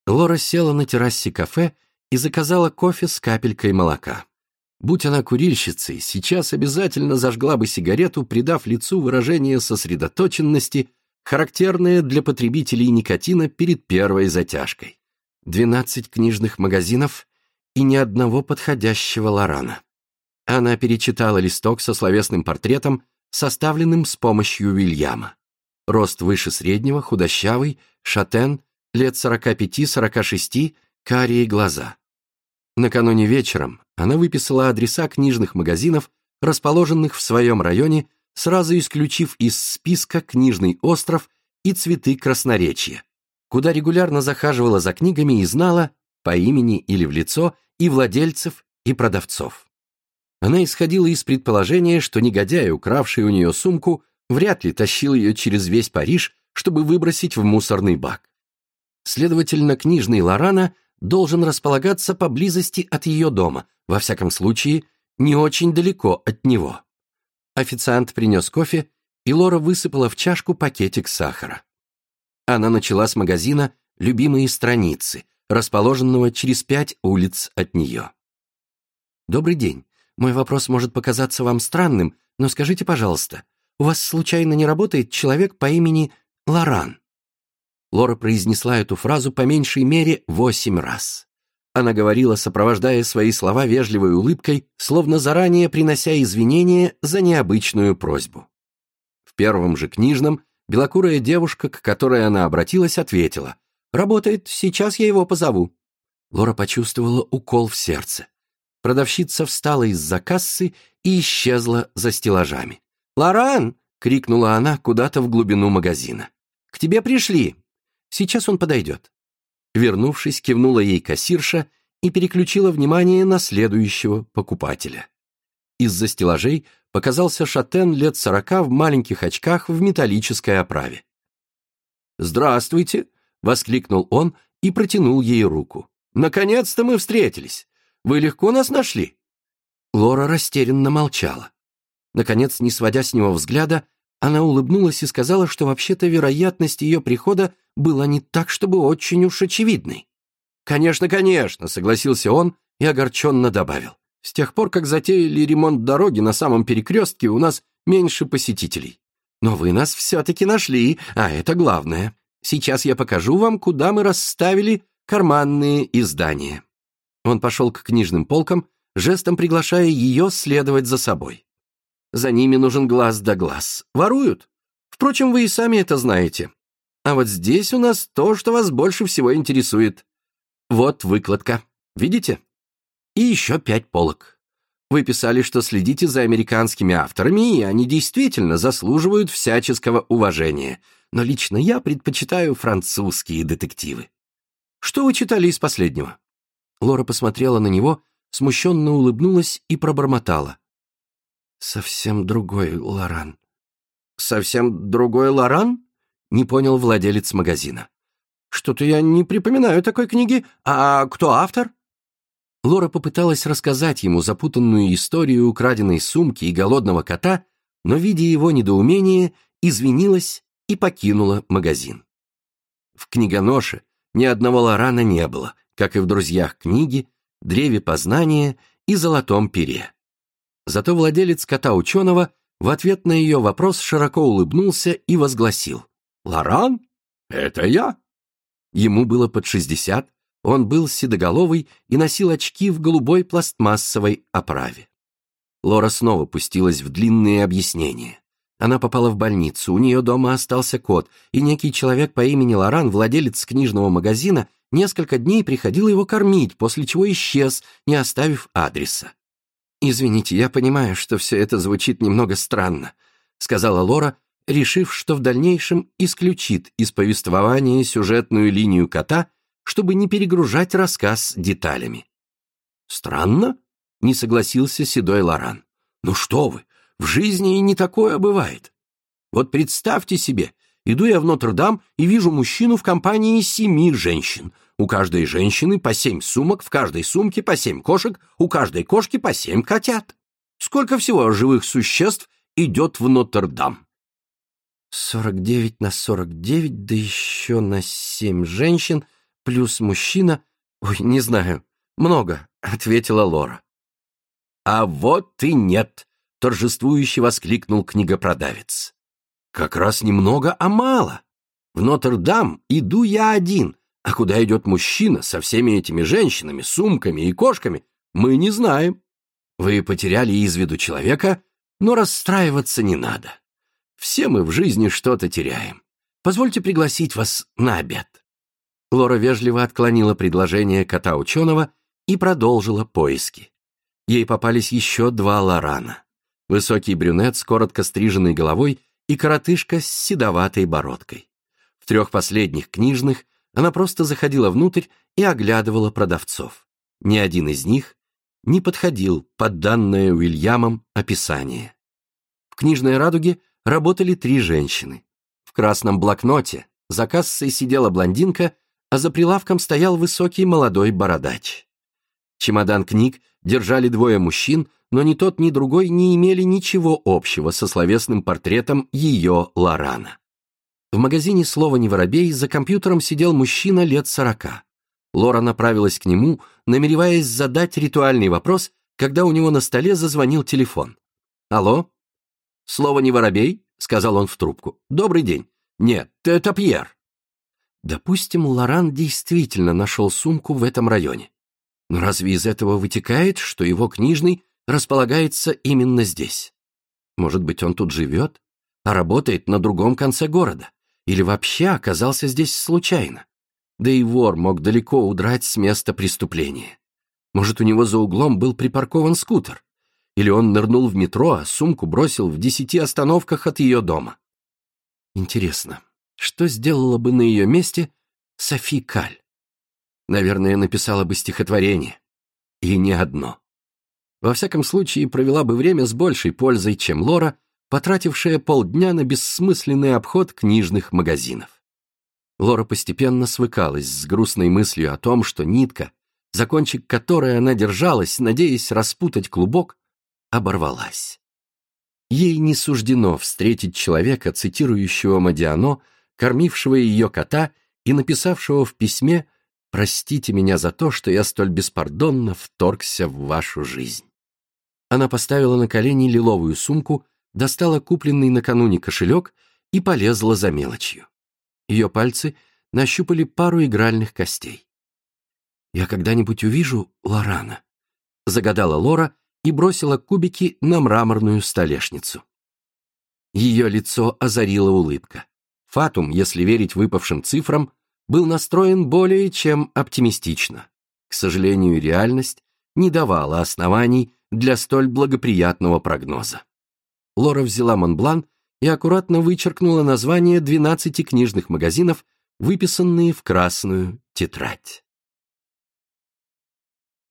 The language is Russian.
Лора села на террасе кафе и заказала кофе с капелькой молока. Будь она курильщицей, сейчас обязательно зажгла бы сигарету, придав лицу выражение сосредоточенности, характерное для потребителей никотина перед первой затяжкой. 12 книжных магазинов и ни одного подходящего Лорана. Она перечитала листок со словесным портретом, составленным с помощью Уильяма. Рост выше среднего, худощавый, шатен, лет 45-46, карие глаза. Накануне вечером она выписала адреса книжных магазинов, расположенных в своем районе, сразу исключив из списка «Книжный остров» и «Цветы красноречия», куда регулярно захаживала за книгами и знала, по имени или в лицо, и владельцев, и продавцов. Она исходила из предположения, что негодяй, укравший у нее сумку, вряд ли тащил ее через весь Париж, чтобы выбросить в мусорный бак. Следовательно, книжный Лорана должен располагаться поблизости от ее дома, во всяком случае, не очень далеко от него. Официант принес кофе, и Лора высыпала в чашку пакетик сахара. Она начала с магазина «Любимые страницы», расположенного через 5 улиц от нее. «Добрый день. Мой вопрос может показаться вам странным, но скажите, пожалуйста, у вас случайно не работает человек по имени Лоран?» Лора произнесла эту фразу по меньшей мере 8 раз. Она говорила, сопровождая свои слова вежливой улыбкой, словно заранее принося извинения за необычную просьбу. В первом же книжном белокурая девушка, к которой она обратилась, ответила: «Работает, сейчас я его позову». Лора почувствовала укол в сердце. Продавщица встала из-за кассы и исчезла за стеллажами. «Лоран!» — крикнула она куда-то в глубину магазина. «К тебе пришли! Сейчас он подойдет». Вернувшись, кивнула ей кассирша и переключила внимание на следующего покупателя. Из-за стеллажей показался шатен лет 40 в маленьких очках в металлической оправе. «Здравствуйте!» — воскликнул он и протянул ей руку. «Наконец-то мы встретились! Вы легко нас нашли?» Лора растерянно молчала. Наконец, не сводя с него взгляда, она улыбнулась и сказала, что вообще-то вероятность ее прихода была не так, чтобы очень уж очевидной. «Конечно, конечно», — согласился он и огорченно добавил. «С тех пор, как затеяли ремонт дороги на самом перекрестке, у нас меньше посетителей. Но вы нас все-таки нашли, а это главное. Сейчас я покажу вам, куда мы расставили карманные издания». Он пошел к книжным полкам, жестом приглашая ее следовать за собой. «За ними нужен глаз да глаз. Воруют? Впрочем, вы и сами это знаете. А вот здесь у нас то, что вас больше всего интересует. Вот выкладка. Видите? И еще 5 полок. Вы писали, что следите за американскими авторами, и они действительно заслуживают всяческого уважения. Но лично я предпочитаю французские детективы. Что вы читали из последнего?» Лора посмотрела на него, смущенно улыбнулась и пробормотала: «Совсем другой Лоран». «Совсем другой Лоран?» — не понял владелец магазина. «Что-то я не припоминаю такой книги. А кто автор?» Лора попыталась рассказать ему запутанную историю украденной сумки и голодного кота, но, видя его недоумение, извинилась и покинула магазин. В книгоноше ни одного Лорана не было, как и в «Друзьях книги», «Древе познания» и «Золотом пере». Зато владелец кота-ученого в ответ на ее вопрос широко улыбнулся и возгласил: «Лоран? Это я!» Ему было под 60, он был седоголовый и носил очки в голубой пластмассовой оправе. Лора снова пустилась в длинные объяснения. Она попала в больницу, у нее дома остался кот, и некий человек по имени Лоран, владелец книжного магазина, несколько дней приходил его кормить, после чего исчез, не оставив адреса. «Извините, я понимаю, что все это звучит немного странно», — сказала Лора, решив, что в дальнейшем исключит из повествования сюжетную линию кота, чтобы не перегружать рассказ деталями. «Странно?» — не согласился седой Лоран. «Ну что вы, в жизни и не такое бывает. Вот представьте себе, иду я в Нотр-Дам и вижу мужчину в компании 7 женщин. У каждой женщины по 7 сумок, в каждой сумке по 7 кошек, у каждой кошки по 7 котят. Сколько всего живых существ идет в Нотр-Дам?» 49 на 49, да еще на 7 женщин, плюс мужчина... Ой, не знаю. Много, ответила Лора. А вот и нет, торжествующе воскликнул книгопродавец. Как раз немного, а мало. В Нотр-Дам иду я один, а куда идет мужчина со всеми этими женщинами, сумками и кошками, мы не знаем. Вы потеряли из виду человека, но расстраиваться не надо. Все мы в жизни что-то теряем. Позвольте пригласить вас на обед». Лора вежливо отклонила предложение кота-ученого и продолжила поиски. Ей попались еще 2 Лорана. Высокий брюнет с коротко стриженной головой и коротышка с седоватой бородкой. В 3 последних книжных она просто заходила внутрь и оглядывала продавцов. Ни один из них не подходил под данное Уильямом описание. В книжной радуге работали 3 женщины. В красном блокноте за кассой сидела блондинка, а за прилавком стоял высокий молодой бородач. Чемодан книг держали 2 мужчин, но ни тот, ни другой не имели ничего общего со словесным портретом ее Лорана. В магазине «Слово не воробей» за компьютером сидел мужчина лет 40. Лора направилась к нему, намереваясь задать ритуальный вопрос, когда у него на столе зазвонил телефон. «Алло? Слово не воробей?» — сказал он в трубку. «Добрый день. Нет, это Пьер». Допустим, Лоран действительно нашел сумку в этом районе. Но разве из этого вытекает, что его книжный располагается именно здесь? Может быть, он тут живет, а работает на другом конце города, или вообще оказался здесь случайно? Да и вор мог далеко удрать с места преступления. Может, у него за углом был припаркован скутер, или он нырнул в метро, а сумку бросил в 10 остановках от ее дома. Интересно, что сделала бы на ее месте Софи Каль? Наверное, написала бы стихотворение. И не одно. Во всяком случае, провела бы время с большей пользой, чем Лора, потратившая полдня на бессмысленный обход книжных магазинов. Лора постепенно свыкалась с грустной мыслью о том, что нитка, за кончик которой она держалась, надеясь распутать клубок, оборвалась. Ей не суждено встретить человека, цитирующего Модиано, кормившего ее кота и написавшего в письме «Простите меня за то, что я столь беспардонно вторгся в вашу жизнь». Она поставила на колени лиловую сумку, достала купленный накануне кошелек и полезла за мелочью. Ее пальцы нащупали пару игральных костей. «Я когда-нибудь увижу Лорана», — загадала Лора и бросила кубики на мраморную столешницу. Ее лицо озарила улыбка. Фатум, если верить выпавшим цифрам, был настроен более чем оптимистично. К сожалению, реальность не давала оснований для столь благоприятного прогноза. Лора взяла Монблан и аккуратно вычеркнула названия 12 книжных магазинов, выписанные в красную тетрадь.